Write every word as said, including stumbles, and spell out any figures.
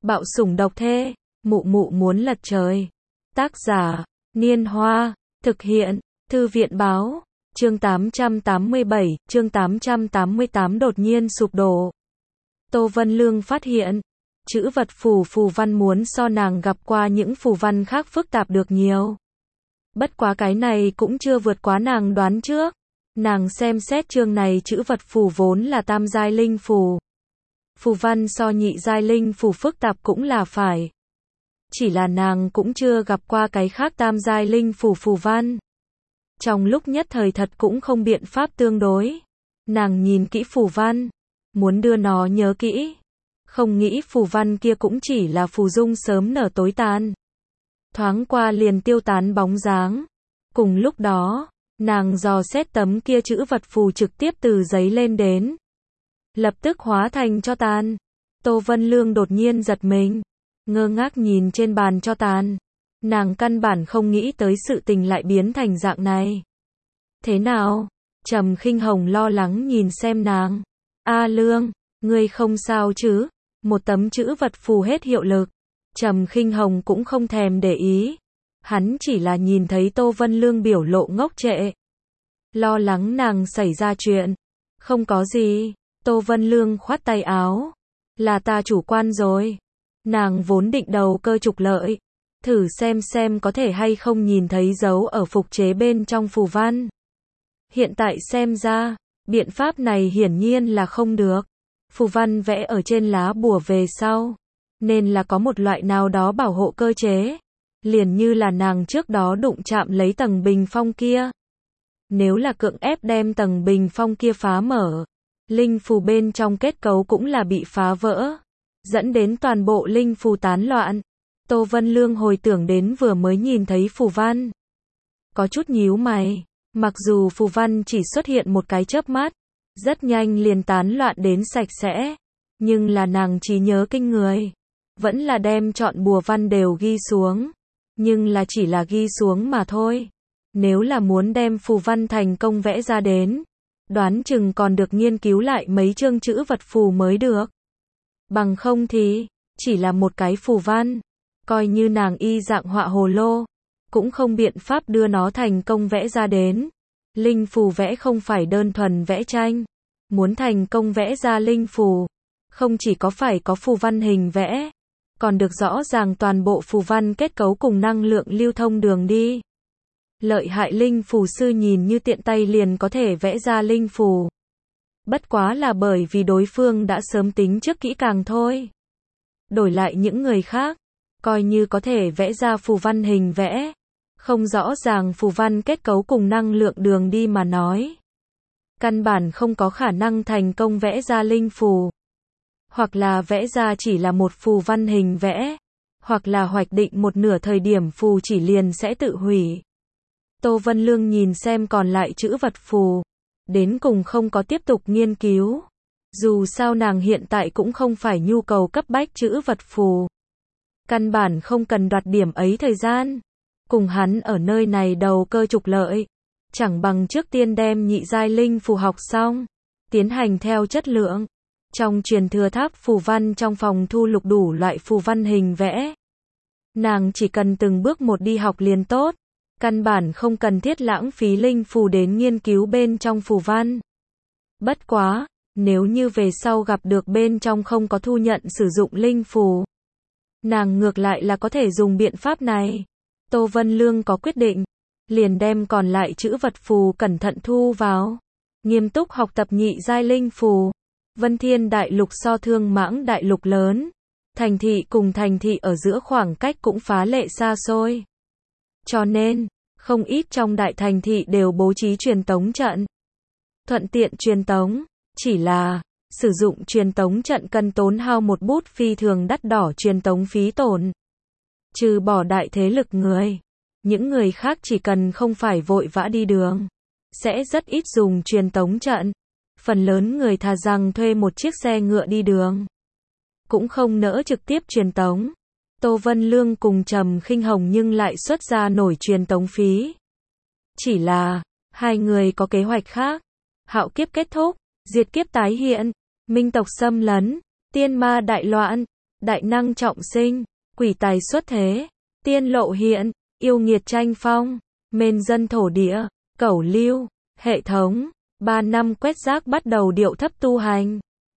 Bạo sủng độc thê, mụ mụ muốn lật trời. Tác giả, Niên Hoa, thực hiện, Thư viện báo, chương tám trăm tám mươi bảy, chương tám trăm tám mươi tám đột nhiên sụp đổ. Tô Vân Lương phát hiện, chữ vật phù phù văn muốn so nàng gặp qua những phù văn khác phức tạp được nhiều. Bất quá cái này cũng chưa vượt quá nàng đoán trước. Nàng xem xét chương này chữ vật phù vốn là tam giai linh phù. Phù văn so nhị giai linh phù phức tạp cũng là phải. Chỉ là nàng cũng chưa gặp qua cái khác tam giai linh phù phù văn. Trong lúc nhất thời thật cũng không biện pháp tương đối. Nàng nhìn kỹ phù văn, muốn đưa nó nhớ kỹ. Không nghĩ phù văn kia cũng chỉ là phù dung sớm nở tối tàn. Thoáng qua liền tiêu tán bóng dáng. Cùng lúc đó, nàng dò xét tấm kia chữ vật phù trực tiếp từ giấy lên đến. Lập tức hóa thành tro tàn. Tô Vân Lương đột nhiên giật mình, ngơ ngác nhìn trên bàn tro tàn. Nàng căn bản không nghĩ tới sự tình lại biến thành dạng này. Thế nào? Trầm Khinh Hồng lo lắng nhìn xem nàng. A Lương, ngươi không sao chứ? Một tấm chữ vật phù hết hiệu lực. Trầm Khinh Hồng cũng không thèm để ý. Hắn chỉ là nhìn thấy Tô Vân Lương biểu lộ ngốc trệ. Lo lắng nàng xảy ra chuyện. Không có gì. Tô Vân Lương khoát tay áo. Là ta chủ quan rồi. Nàng vốn định đầu cơ trục lợi. Thử xem xem có thể hay không nhìn thấy dấu ở phục chế bên trong phù văn. Hiện tại xem ra, biện pháp này hiển nhiên là không được. Phù văn vẽ ở trên lá bùa về sau, nên là có một loại nào đó bảo hộ cơ chế. Liền như là nàng trước đó đụng chạm lấy tầng bình phong kia. Nếu là cưỡng ép đem tầng bình phong kia phá mở, linh phù bên trong kết cấu cũng là bị phá vỡ, dẫn đến toàn bộ linh phù tán loạn. Tô Vân Lương hồi tưởng đến vừa mới nhìn thấy phù văn. Có chút nhíu mày, mặc dù phù văn chỉ xuất hiện một cái chớp mắt, rất nhanh liền tán loạn đến sạch sẽ, nhưng là nàng trí nhớ kinh người, vẫn là đem chọn bùa văn đều ghi xuống, nhưng là chỉ là ghi xuống mà thôi. Nếu là muốn đem phù văn thành công vẽ ra đến, đoán chừng còn được nghiên cứu lại mấy chương chữ vật phù mới được. Bằng không thì, chỉ là một cái phù văn, coi như nàng y dạng họa hồ lô, cũng không biện pháp đưa nó thành công vẽ ra đến. Linh phù vẽ không phải đơn thuần vẽ tranh. Muốn thành công vẽ ra linh phù, không chỉ có phải có phù văn hình vẽ, còn được rõ ràng toàn bộ phù văn kết cấu cùng năng lượng lưu thông đường đi. Lợi hại linh phù sư nhìn như tiện tay liền có thể vẽ ra linh phù. Bất quá là bởi vì đối phương đã sớm tính trước kỹ càng thôi. Đổi lại những người khác, coi như có thể vẽ ra phù văn hình vẽ, không rõ ràng phù văn kết cấu cùng năng lượng đường đi mà nói, căn bản không có khả năng thành công vẽ ra linh phù. Hoặc là vẽ ra chỉ là một phù văn hình vẽ, hoặc là hoạch định một nửa thời điểm phù chỉ liền sẽ tự hủy. Tô Vân Lương nhìn xem còn lại chữ vật phù, đến cùng không có tiếp tục nghiên cứu. Dù sao nàng hiện tại cũng không phải nhu cầu cấp bách chữ vật phù. Căn bản không cần đoạt điểm ấy thời gian. Cùng hắn ở nơi này đầu cơ trục lợi, chẳng bằng trước tiên đem nhị giai linh phù học xong, tiến hành theo chất lượng. Trong truyền thừa tháp phù văn trong phòng thu lục đủ loại phù văn hình vẽ. Nàng chỉ cần từng bước một đi học liền tốt, căn bản không cần thiết lãng phí linh phù đến nghiên cứu bên trong phù văn. Bất quá, nếu như về sau gặp được bên trong không có thu nhận sử dụng linh phù, nàng ngược lại là có thể dùng biện pháp này. Tô Vân Lương có quyết định, liền đem còn lại chữ vật phù cẩn thận thu vào, nghiêm túc học tập nhị giai linh phù. Vân Thiên Đại Lục so Thương Mãng Đại Lục lớn, thành thị cùng thành thị ở giữa khoảng cách cũng phá lệ xa xôi. Cho nên, không ít trong đại thành thị đều bố trí truyền tống trận. Thuận tiện truyền tống, chỉ là, sử dụng truyền tống trận cần tốn hao một bút phi thường đắt đỏ truyền tống phí tổn. Trừ bỏ đại thế lực người, những người khác chỉ cần không phải vội vã đi đường, sẽ rất ít dùng truyền tống trận. Phần lớn người thà rằng thuê một chiếc xe ngựa đi đường, cũng không nỡ trực tiếp truyền tống. Tô Vân Lương cùng Trầm Khinh Hồng nhưng lại xuất ra nổi truyền tống phí. Chỉ là, hai người có kế hoạch khác. Hạo kiếp kết thúc, diệt kiếp tái hiện, minh tộc xâm lấn, tiên ma đại loạn, đại năng trọng sinh, quỷ tài xuất thế, tiên lộ hiện, yêu nghiệt tranh phong, mên dân thổ địa, cẩu lưu, hệ thống, ba năm quét rác bắt đầu điệu thấp tu hành.